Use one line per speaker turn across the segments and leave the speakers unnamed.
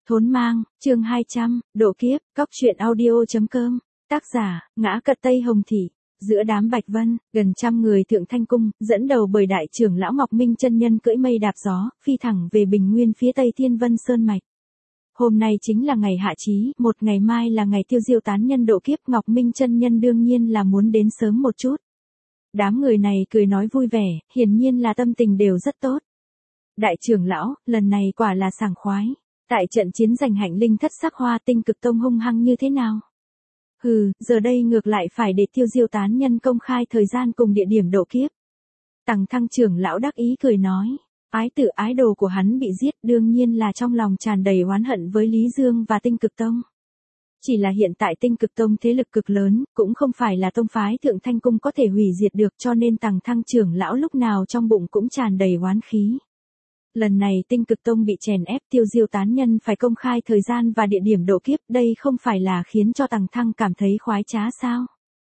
Thốn mang, chương 200, độ kiếp, cóc truyện audio.com, tác giả, Ngã Cật Tây Hồng Thị. Giữa đám bạch vân, gần trăm người Thượng Thanh Cung, dẫn đầu bởi đại trưởng lão Ngọc Minh chân nhân cưỡi mây đạp gió, phi thẳng về Bình Nguyên phía tây Thiên Vân Sơn Mạch. Hôm nay chính là ngày hạ chí, một ngày mai là ngày tiêu diêu tán nhân độ kiếp, Ngọc Minh chân nhân đương nhiên là muốn đến sớm một chút. Đám người này cười nói vui vẻ, hiển nhiên là tâm tình đều rất tốt. Đại trưởng lão, lần này quả là sảng khoái. Tại trận chiến giành hạnh linh thất sắc hoa Tinh Cực Tông hung hăng như thế nào? Hừ, giờ đây ngược lại phải để tiêu diêu tán nhân công khai thời gian cùng địa điểm độ kiếp. Tằng Thăng trưởng lão đắc ý cười nói, ái tử ái đồ của hắn bị giết đương nhiên là trong lòng tràn đầy oán hận với Lý Dương và Tinh Cực Tông. Chỉ là hiện tại Tinh Cực Tông thế lực cực lớn, cũng không phải là tông phái Thượng Thanh Cung có thể hủy diệt được, cho nên Tằng Thăng trưởng lão lúc nào trong bụng cũng tràn đầy oán khí. Lần này Tinh Cực Tông bị chèn ép, tiêu diêu tán nhân phải công khai thời gian và địa điểm độ kiếp, đây không phải là khiến cho Tằng Thăng cảm thấy khoái trá sao?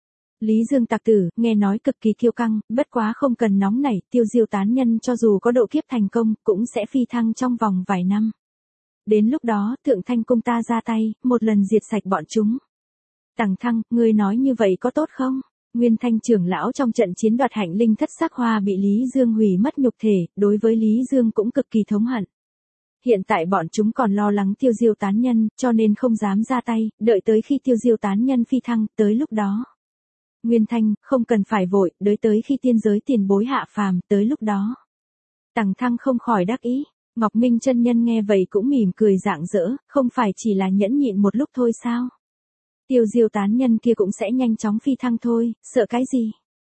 Lý Dương tặc tử, nghe nói cực kỳ kiêu căng, bất quá không cần nóng nảy, tiêu diêu tán nhân cho dù có độ kiếp thành công, cũng sẽ phi thăng trong vòng vài năm. Đến lúc đó, Thượng Thanh Cung ta ra tay, một lần diệt sạch bọn chúng. Tằng Thăng, ngươi nói như vậy có tốt không? Nguyên Thanh trưởng lão trong trận chiến đoạt hạnh linh thất sắc hoa bị Lý Dương hủy mất nhục thể, đối với Lý Dương cũng cực kỳ thống hận. Hiện tại bọn chúng còn lo lắng tiêu diêu tán nhân, cho nên không dám ra tay, đợi tới khi tiêu diêu tán nhân phi thăng, tới lúc đó. Nguyên Thanh, không cần phải vội, đợi tới khi tiên giới tiền bối hạ phàm, tới lúc đó. Tằng Thăng không khỏi đắc ý, Ngọc Minh chân nhân nghe vậy cũng mỉm cười rạng rỡ, không phải chỉ là nhẫn nhịn một lúc thôi sao? Tiêu diêu tán nhân kia cũng sẽ nhanh chóng phi thăng thôi, sợ cái gì?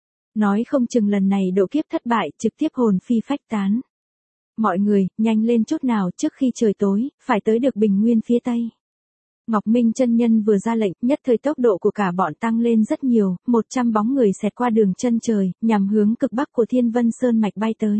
Nói không chừng lần này độ kiếp thất bại, trực tiếp hồn phi phách tán. Mọi người, nhanh lên chút nào, trước khi trời tối, phải tới được Bình Nguyên phía tây. Ngọc Minh chân nhân vừa ra lệnh, nhất thời tốc độ của cả bọn tăng lên rất nhiều, 100 bóng người xẹt qua đường chân trời, nhằm hướng cực bắc của Thiên Vân Sơn Mạch bay tới.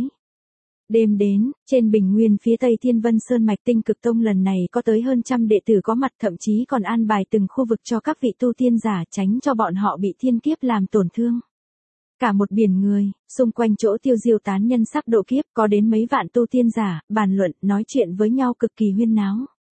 Đêm đến, trên Bình Nguyên phía tây Thiên Vân Sơn Mạch Tinh Cực Tông lần này có tới hơn trăm đệ tử có mặt, thậm chí còn an bài từng khu vực cho các vị tu tiên giả, tránh cho bọn họ bị thiên kiếp làm tổn thương. Cả một biển người, xung quanh chỗ tiêu diêu tán nhân sắp độ kiếp có đến mấy vạn tu tiên giả, bàn luận, nói chuyện với nhau cực kỳ huyên náo.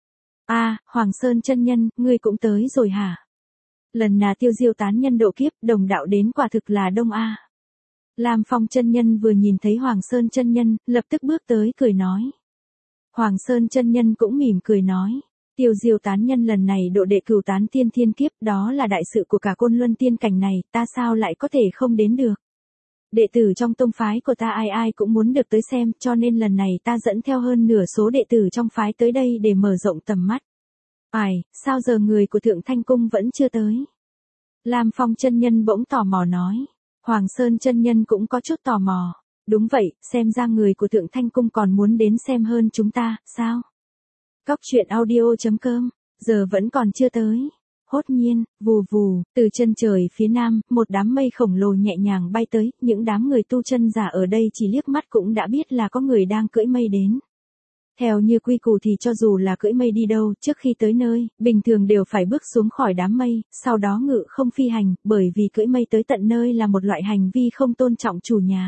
Hoàng Sơn chân nhân, ngươi cũng tới rồi hả? Lần nào tiêu diêu tán nhân độ kiếp, đồng đạo đến quả thực là đông a. Lam Phong chân nhân vừa nhìn thấy Hoàng Sơn chân nhân, lập tức bước tới cười nói. Hoàng Sơn chân nhân cũng mỉm cười nói, tiêu diêu tán nhân lần này độ đệ cửu tán tiên thiên kiếp, đó là đại sự của cả Côn Luân tiên cảnh này, ta sao lại có thể không đến được. Đệ tử trong tông phái của ta ai ai cũng muốn được tới xem, cho nên lần này ta dẫn theo hơn nửa số đệ tử trong phái tới đây để mở rộng tầm mắt. Sao giờ người của Thượng Thanh Cung vẫn chưa tới? Lam Phong chân nhân bỗng tò mò nói. Hoàng Sơn chân nhân cũng có chút tò mò. Đúng vậy, xem ra người của Thượng Thanh Cung còn muốn đến xem hơn chúng ta, sao? Cóc truyện audio.com, giờ vẫn còn chưa tới. Hốt nhiên, vù vù, từ chân trời phía nam, một đám mây khổng lồ nhẹ nhàng bay tới, những đám người tu chân giả ở đây chỉ liếc mắt cũng đã biết là có người đang cưỡi mây đến. Theo như quy củ thì cho dù là cưỡi mây đi đâu, trước khi tới nơi, bình thường đều phải bước xuống khỏi đám mây, sau đó ngự không phi hành, bởi vì cưỡi mây tới tận nơi là một loại hành vi không tôn trọng chủ nhà.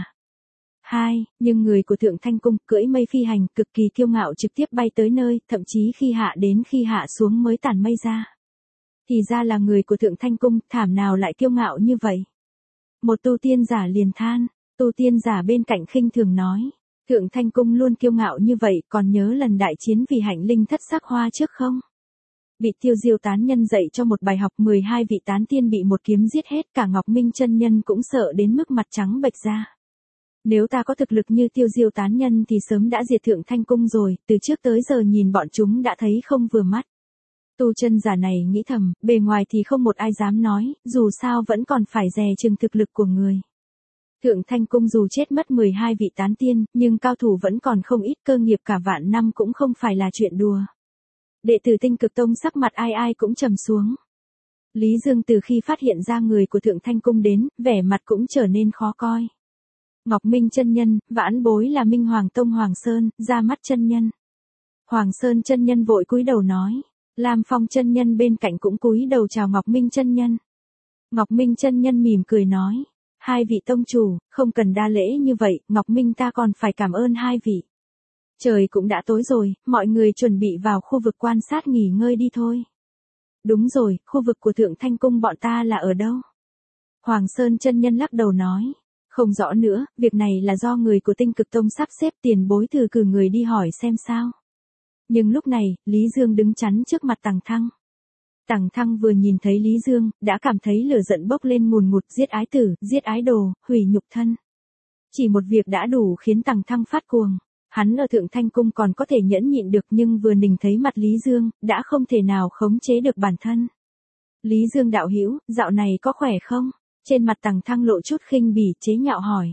Nhưng người của Thượng Thanh Cung cưỡi mây phi hành cực kỳ kiêu ngạo, trực tiếp bay tới nơi, thậm chí khi hạ đến khi hạ xuống mới tản mây ra. Thì ra là người của Thượng Thanh Cung, thảm nào lại kiêu ngạo như vậy. Một tu tiên giả liền than, tu tiên giả bên cạnh khinh thường nói. Thượng Thanh Cung luôn kiêu ngạo như vậy, còn nhớ lần đại chiến vì hạnh linh thất sắc hoa trước không? Bị tiêu diêu tán nhân dạy cho một bài học, 12 vị tán tiên bị một kiếm giết hết, cả Ngọc Minh chân nhân cũng sợ đến mức mặt trắng bệch ra. Nếu ta có thực lực như tiêu diêu tán nhân thì sớm đã diệt Thượng Thanh Cung rồi, từ trước tới giờ nhìn bọn chúng đã thấy không vừa mắt. Tu chân giả này nghĩ thầm, bề ngoài thì không một ai dám nói, dù sao vẫn còn phải dè chừng thực lực của người. Thượng Thanh Cung dù chết mất 12 vị tán tiên, nhưng cao thủ vẫn còn không ít, cơ nghiệp cả vạn năm cũng không phải là chuyện đùa. Đệ tử Tinh Cực Tông sắc mặt ai ai cũng trầm xuống. Lý Dương từ khi phát hiện ra người của Thượng Thanh Cung đến, vẻ mặt cũng trở nên khó coi. Ngọc Minh chân nhân, vãn bối là Minh Hoàng Tông Hoàng Sơn, ra mắt chân nhân. Hoàng Sơn chân nhân vội cúi đầu nói. Lam Phong chân nhân bên cạnh cũng cúi đầu chào Ngọc Minh chân nhân. Ngọc Minh chân nhân mỉm cười nói. Hai vị tông chủ, không cần đa lễ như vậy, Ngọc Minh ta còn phải cảm ơn hai vị. Trời cũng đã tối rồi, mọi người chuẩn bị vào khu vực quan sát nghỉ ngơi đi thôi. Đúng rồi, khu vực của Thượng Thanh Cung bọn ta là ở đâu? Hoàng Sơn chân nhân lắc đầu nói. Không rõ nữa, việc này là do người của Tinh Cực Tông sắp xếp, tiền bối thử cử người đi hỏi xem sao. Nhưng lúc này, Lý Dương đứng chắn trước mặt Tằng Thăng. Tằng Thăng vừa nhìn thấy Lý Dương, đã cảm thấy lửa giận bốc lên ngùn ngụt, giết ái tử, giết ái đồ, hủy nhục thân. Chỉ một việc đã đủ khiến Tằng Thăng phát cuồng. Hắn ở Thượng Thanh Cung còn có thể nhẫn nhịn được, nhưng vừa nhìn thấy mặt Lý Dương, đã không thể nào khống chế được bản thân. Lý Dương đạo hữu, dạo này có khỏe không? Trên mặt Tằng Thăng lộ chút khinh bỉ, chế nhạo hỏi.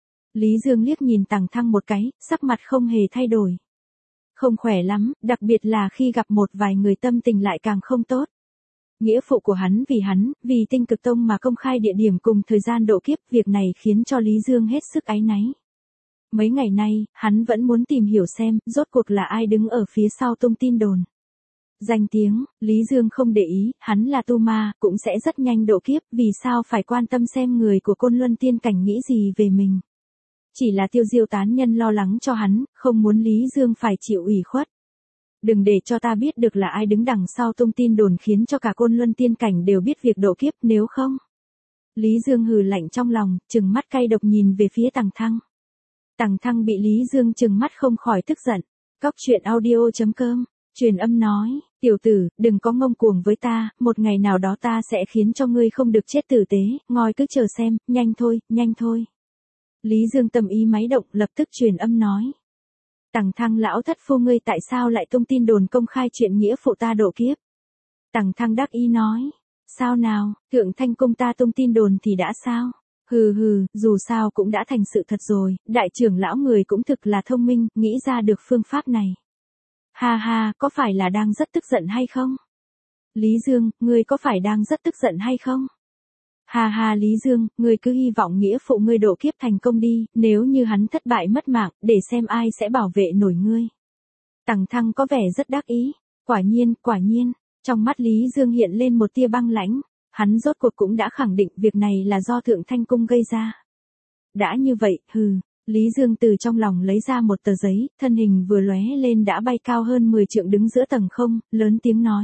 Lý Dương liếc nhìn Tằng Thăng một cái, sắc mặt không hề thay đổi. Không khỏe lắm, đặc biệt là khi gặp một vài người tâm tình lại càng không tốt. Nghĩa phụ của hắn, vì Tinh Cực Tông mà công khai địa điểm cùng thời gian độ kiếp, việc này khiến cho Lý Dương hết sức áy náy. Mấy ngày nay, hắn vẫn muốn tìm hiểu xem, rốt cuộc là ai đứng ở phía sau tung tin đồn. Danh tiếng, Lý Dương không để ý, hắn là tu ma, cũng sẽ rất nhanh độ kiếp, vì sao phải quan tâm xem người của Côn Luân Tiên Cảnh nghĩ gì về mình. Chỉ là Tiêu Diêu tán nhân lo lắng cho hắn, không muốn Lý Dương phải chịu ủy khuất. Đừng để cho ta biết được là ai đứng đằng sau tung tin đồn khiến cho cả Côn Luân Tiên Cảnh đều biết việc độ kiếp, nếu không. Lý Dương hừ lạnh trong lòng, trừng mắt cay độc nhìn về phía Tằng Thăng. Tằng Thăng bị Lý Dương trừng mắt không khỏi tức giận. Cóc truyện audio.com, truyền âm nói, tiểu tử, đừng có ngông cuồng với ta, một ngày nào đó ta sẽ khiến cho ngươi không được chết tử tế, ngồi cứ chờ xem, nhanh thôi, nhanh thôi. Lý Dương tâm ý máy động, lập tức truyền âm nói. Tằng Thăng lão thất phu, ngươi tại sao lại tung tin đồn công khai chuyện nghĩa phụ ta độ kiếp? Tằng Thăng đắc ý nói. Sao nào, Thượng Thanh Cung ta tung tin đồn thì đã sao? Hừ hừ, dù sao cũng đã thành sự thật rồi, đại trưởng lão người cũng thực là thông minh, nghĩ ra được phương pháp này. Ha ha, có phải là đang rất tức giận hay không? Lý Dương, ngươi có phải đang rất tức giận hay không? Ha ha Lý Dương, ngươi cứ hy vọng nghĩa phụ ngươi độ kiếp thành công đi, nếu như hắn thất bại mất mạng, để xem ai sẽ bảo vệ nổi ngươi. Tằng Thăng có vẻ rất đắc ý. Quả nhiên, trong mắt Lý Dương hiện lên một tia băng lãnh. Hắn rốt cuộc cũng đã khẳng định việc này là do Thượng Thanh Cung gây ra. Đã như vậy, Lý Dương từ trong lòng lấy ra một tờ giấy, thân hình vừa lóe lên đã bay cao hơn 10 trượng đứng giữa tầng không, lớn tiếng nói.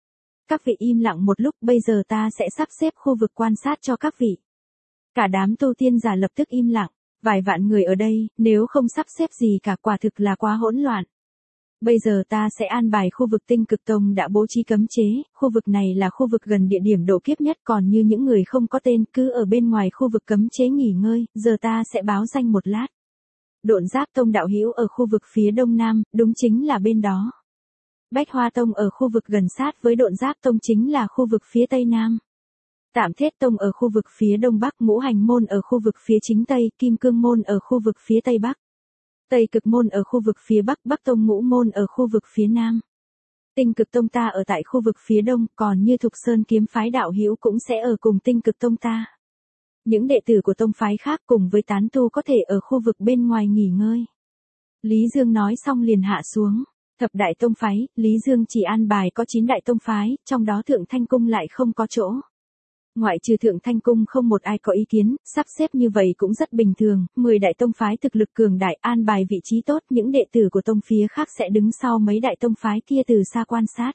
Các vị im lặng một lúc, bây giờ ta sẽ sắp xếp khu vực quan sát cho các vị. Cả đám tu tiên giả lập tức im lặng, vài vạn người ở đây, nếu không sắp xếp gì cả quả thực là quá hỗn loạn. Bây giờ ta sẽ an bài khu vực Tinh Cực Tông đã bố trí cấm chế, khu vực này là khu vực gần địa điểm độ kiếp nhất, còn như những người không có tên cứ ở bên ngoài khu vực cấm chế nghỉ ngơi, giờ ta sẽ báo danh một lát. Độn Giáp Tông đạo hữu ở khu vực phía đông nam, đúng chính là bên đó. Bách Hoa Tông ở khu vực gần sát với Độn Giáp Tông chính là khu vực phía tây nam. Tạm Thiết Tông ở khu vực phía đông bắc, Ngũ Hành Môn ở khu vực phía chính tây, Kim Cương Môn ở khu vực phía tây bắc. Tây Cực Môn ở khu vực phía bắc, Bắc Tông Ngũ Môn ở khu vực phía nam. Tinh Cực Tông ta ở tại khu vực phía đông, còn như Thục Sơn kiếm phái đạo hữu cũng sẽ ở cùng Tinh Cực Tông ta. Những đệ tử của tông phái khác cùng với tán tu có thể ở khu vực bên ngoài nghỉ ngơi. Lý Dương nói xong liền hạ xuống. Thập đại tông phái, Lý Dương chỉ an bài có 9 đại tông phái, trong đó Thượng Thanh Cung lại không có chỗ. Ngoại trừ Thượng Thanh Cung không một ai có ý kiến, sắp xếp như vậy cũng rất bình thường, 10 đại tông phái thực lực cường đại an bài vị trí tốt, những đệ tử của tông phía khác sẽ đứng sau mấy đại tông phái kia từ xa quan sát.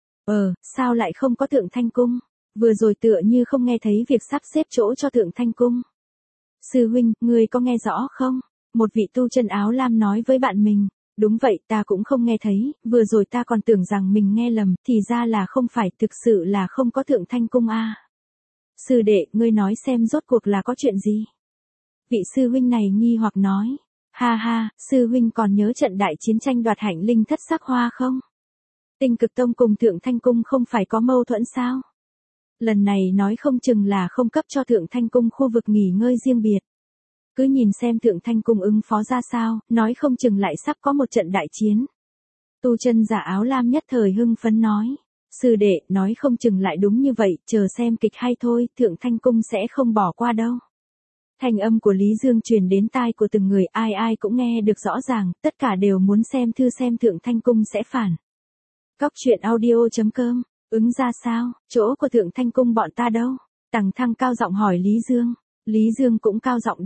Sao lại không có Thượng Thanh Cung? Vừa rồi tựa như không nghe thấy việc sắp xếp chỗ cho Thượng Thanh Cung. Sư huynh, ngươi có nghe rõ không? Một vị tu chân áo lam nói với bạn mình. Đúng vậy, ta cũng không nghe thấy, vừa rồi ta còn tưởng rằng mình nghe lầm, thì ra là không phải, thực sự là không có Thượng Thanh Cung a. Sư đệ, ngươi nói xem rốt cuộc là có chuyện gì? Vị sư huynh này nghi hoặc nói. Ha ha, sư huynh còn nhớ trận đại chiến tranh đoạt hạnh linh thất sắc hoa không? Tinh Cực Tông cùng Thượng Thanh Cung không phải có mâu thuẫn sao? Lần này nói không chừng là không cấp cho Thượng Thanh Cung khu vực nghỉ ngơi riêng biệt. Cứ nhìn xem Thượng Thanh Cung ứng phó ra sao, nói không chừng lại sắp có một trận đại chiến. Tu chân giả áo lam nhất thời hưng phấn nói. Sư đệ, nói không chừng lại đúng như vậy, chờ xem kịch hay thôi, Thượng Thanh Cung sẽ không bỏ qua đâu. Thanh âm của Lý Dương truyền đến tai của từng người, ai ai cũng nghe được rõ ràng, tất cả đều muốn xem Thượng Thanh Cung sẽ phản. Cóc truyện audio.com, ứng ra sao, chỗ của Thượng Thanh Cung bọn ta đâu? Tằng Thăng cao giọng hỏi Lý Dương. Lý Dương cũng cao giọng đáp.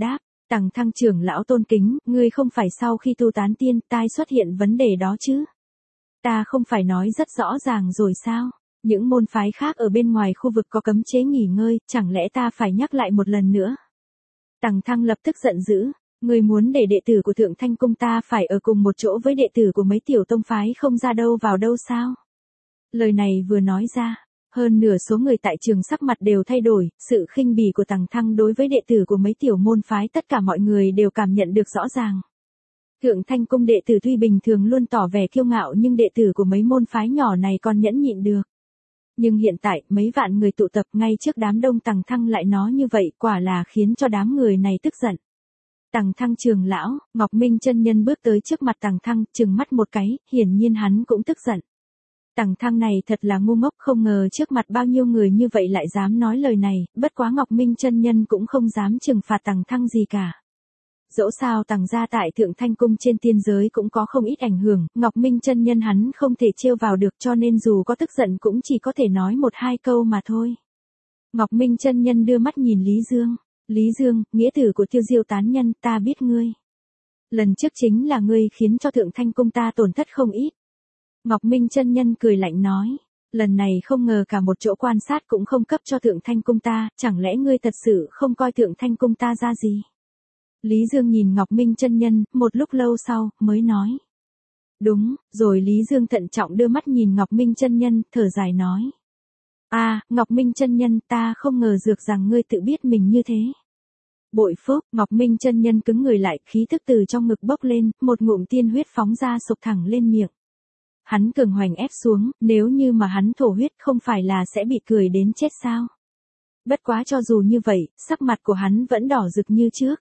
Tằng Thăng trưởng lão tôn kính, ngươi không phải sau khi tu tán tiên tai xuất hiện vấn đề đó chứ? Ta không phải nói rất rõ ràng rồi sao? Những môn phái khác ở bên ngoài khu vực có cấm chế nghỉ ngơi, chẳng lẽ ta phải nhắc lại một lần nữa? Tằng Thăng lập tức giận dữ, ngươi muốn để đệ tử của Thượng Thanh Cung ta phải ở cùng một chỗ với đệ tử của mấy tiểu tông phái không ra đâu vào đâu sao? Lời này vừa nói ra, hơn nửa số người tại trường sắc mặt đều thay đổi, sự khinh bỉ của Tằng Thăng đối với đệ tử của mấy tiểu môn phái tất cả mọi người đều cảm nhận được rõ ràng. Thượng Thanh Cung đệ tử tuy bình thường luôn tỏ vẻ kiêu ngạo nhưng đệ tử của mấy môn phái nhỏ này còn nhẫn nhịn được. Nhưng hiện tại, mấy vạn người tụ tập ngay trước đám đông Tằng Thăng lại nói như vậy, quả là khiến cho đám người này tức giận. Tằng Thăng trưởng lão, Ngọc Minh chân nhân bước tới trước mặt Tằng Thăng, trừng mắt một cái, hiển nhiên hắn cũng tức giận. Tằng Thăng này thật là ngu ngốc, không ngờ trước mặt bao nhiêu người như vậy lại dám nói lời này, bất quá Ngọc Minh chân nhân cũng không dám trừng phạt Tằng Thăng gì cả. Dẫu sao Tằng gia tại Thượng Thanh Cung trên tiên giới cũng có không ít ảnh hưởng, Ngọc Minh chân nhân hắn không thể trêu vào được cho nên dù có tức giận cũng chỉ có thể nói một hai câu mà thôi. Ngọc Minh chân nhân đưa mắt nhìn Lý Dương. Lý Dương, nghĩa tử của Tiêu Diêu tán nhân, ta biết ngươi. Lần trước chính là ngươi khiến cho Thượng Thanh Cung ta tổn thất không ít. Ngọc Minh chân nhân cười lạnh nói, lần này không ngờ cả một chỗ quan sát cũng không cấp cho Thượng Thanh Cung ta, chẳng lẽ ngươi thật sự không coi Thượng Thanh Cung ta ra gì? Lý Dương nhìn Ngọc Minh chân nhân, một lúc lâu sau, mới nói. Đúng, rồi Lý Dương thận trọng đưa mắt nhìn Ngọc Minh chân nhân, thở dài nói. Ngọc Minh chân nhân, ta không ngờ dược rằng ngươi tự biết mình như thế. Bội phúc, Ngọc Minh chân nhân cứng người lại, khí thức từ trong ngực bốc lên, một ngụm tiên huyết phóng ra sộc thẳng lên miệng. Hắn cường hoành ép xuống, nếu như mà hắn thổ huyết không phải là sẽ bị cười đến chết sao? Bất quá cho dù như vậy, sắc mặt của hắn vẫn đỏ rực như trước.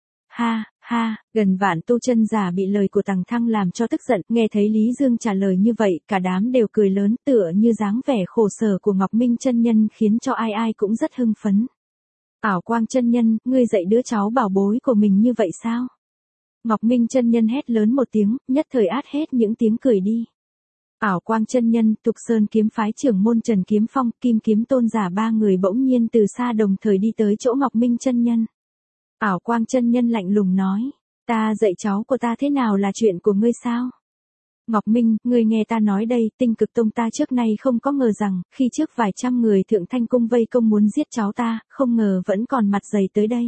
Ha, gần vạn tu chân giả bị lời của Tằng Thăng làm cho tức giận, nghe thấy Lý Dương trả lời như vậy, cả đám đều cười lớn, tựa như dáng vẻ khổ sở của Ngọc Minh chân nhân khiến cho ai ai cũng rất hưng phấn. Ảo Quang chân nhân, ngươi dạy đứa cháu bảo bối của mình như vậy sao? Ngọc Minh chân nhân hét lớn một tiếng, nhất thời át hết những tiếng cười đi. Ảo Quang chân nhân, Tục Sơn kiếm phái trưởng môn Trần Kiếm Phong, Kim Kiếm tôn giả ba người bỗng nhiên từ xa đồng thời đi tới chỗ Ngọc Minh chân nhân. Ảo Quang chân nhân lạnh lùng nói, ta dạy cháu của ta thế nào là chuyện của ngươi sao? Ngọc Minh, ngươi nghe ta nói đây, Tinh Cực Tông ta trước nay không có ngờ rằng, khi trước vài trăm người Thượng Thanh Cung vây công muốn giết cháu ta, không ngờ vẫn còn mặt dày tới đây.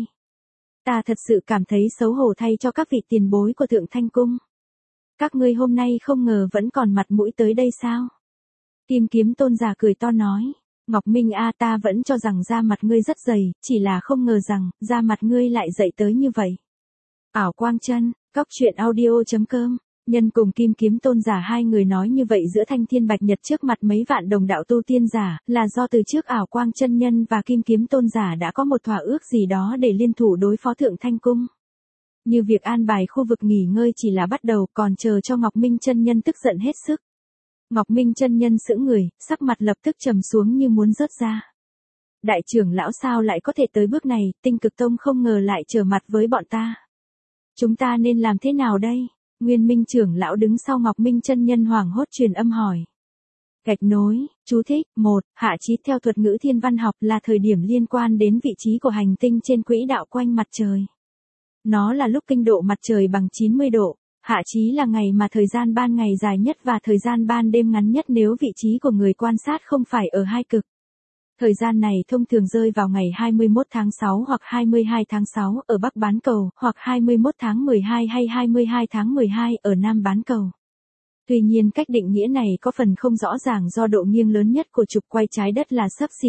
Ta thật sự cảm thấy xấu hổ thay cho các vị tiền bối của Thượng Thanh Cung. Các ngươi hôm nay không ngờ vẫn còn mặt mũi tới đây sao? Kim Kiếm tôn giả cười to nói. Ngọc Minh ta vẫn cho rằng da mặt ngươi rất dày, chỉ là không ngờ rằng, da mặt ngươi lại dậy tới như vậy. Ảo Quang chân, coctruyện.audio.com, nhân cùng Kim Kiếm tôn giả hai người nói như vậy giữa Thanh Thiên Bạch Nhật trước mặt mấy vạn đồng đạo tu tiên giả, là do từ trước Ảo Quang chân nhân và Kim Kiếm tôn giả đã có một thỏa ước gì đó để liên thủ đối phó Thượng Thanh Cung. Như việc an bài khu vực nghỉ ngơi chỉ là bắt đầu, còn chờ cho Ngọc Minh chân nhân tức giận hết sức. Ngọc Minh chân nhân sững người, sắc mặt lập tức trầm xuống như muốn rớt ra. Đại trưởng lão sao lại có thể tới bước này, Tinh Cực Tông không ngờ lại trở mặt với bọn ta. Chúng ta nên làm thế nào đây? Nguyên Minh trưởng lão đứng sau Ngọc Minh chân nhân hoảng hốt truyền âm hỏi. Gạch nối, chú thích, 1, hạ chí theo thuật ngữ thiên văn học là thời điểm liên quan đến vị trí của hành tinh trên quỹ đạo quanh mặt trời. Nó là lúc kinh độ mặt trời bằng 90 độ. Hạ chí là ngày mà thời gian ban ngày dài nhất và thời gian ban đêm ngắn nhất nếu vị trí của người quan sát không phải ở hai cực. Thời gian này thông thường rơi vào ngày 21 tháng 6 hoặc 22 tháng 6 ở Bắc bán cầu, hoặc 21 tháng 12 hay 22 tháng 12 ở Nam bán cầu. Tuy nhiên cách định nghĩa này có phần không rõ ràng do độ nghiêng lớn nhất của trục quay trái đất là xấp xỉ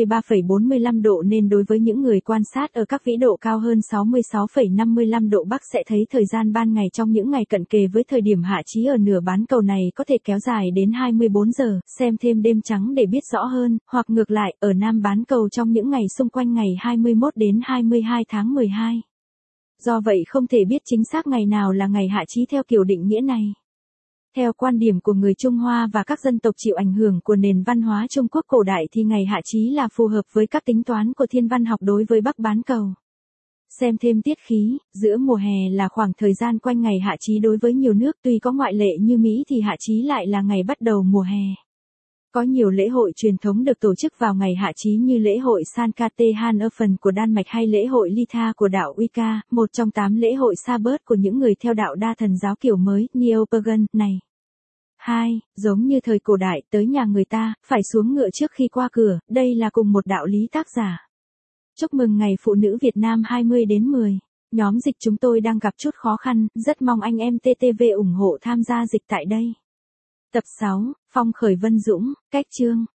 23,45 độ nên đối với những người quan sát ở các vĩ độ cao hơn 66,55 độ Bắc sẽ thấy thời gian ban ngày trong những ngày cận kề với thời điểm hạ chí ở nửa bán cầu này có thể kéo dài đến 24 giờ, xem thêm đêm trắng để biết rõ hơn, hoặc ngược lại, ở Nam bán cầu trong những ngày xung quanh ngày 21 đến 22 tháng 12. Do vậy không thể biết chính xác ngày nào là ngày hạ chí theo kiểu định nghĩa này. Theo quan điểm của người Trung Hoa và các dân tộc chịu ảnh hưởng của nền văn hóa Trung Quốc cổ đại thì ngày hạ chí là phù hợp với các tính toán của thiên văn học đối với Bắc bán cầu. Xem thêm tiết khí, giữa mùa hè là khoảng thời gian quanh ngày hạ chí đối với nhiều nước tuy có ngoại lệ như Mỹ thì hạ chí lại là ngày bắt đầu mùa hè. Có nhiều lễ hội truyền thống được tổ chức vào ngày hạ chí như lễ hội Sankatehanöfen của Đan Mạch hay lễ hội Litha của đạo Wicca, một trong 8 lễ hội xa bớt của những người theo đạo đa thần giáo kiểu mới, Neo-pagan, này. 2. Giống như thời cổ đại, tới nhà người ta, phải xuống ngựa trước khi qua cửa, đây là cùng một đạo lý tác giả. Chúc mừng Ngày Phụ nữ Việt Nam 20/10. Nhóm dịch chúng tôi đang gặp chút khó khăn, rất mong anh em TTV ủng hộ tham gia dịch tại đây. Tập 6, Phong khởi Vân Dũng, cách chương.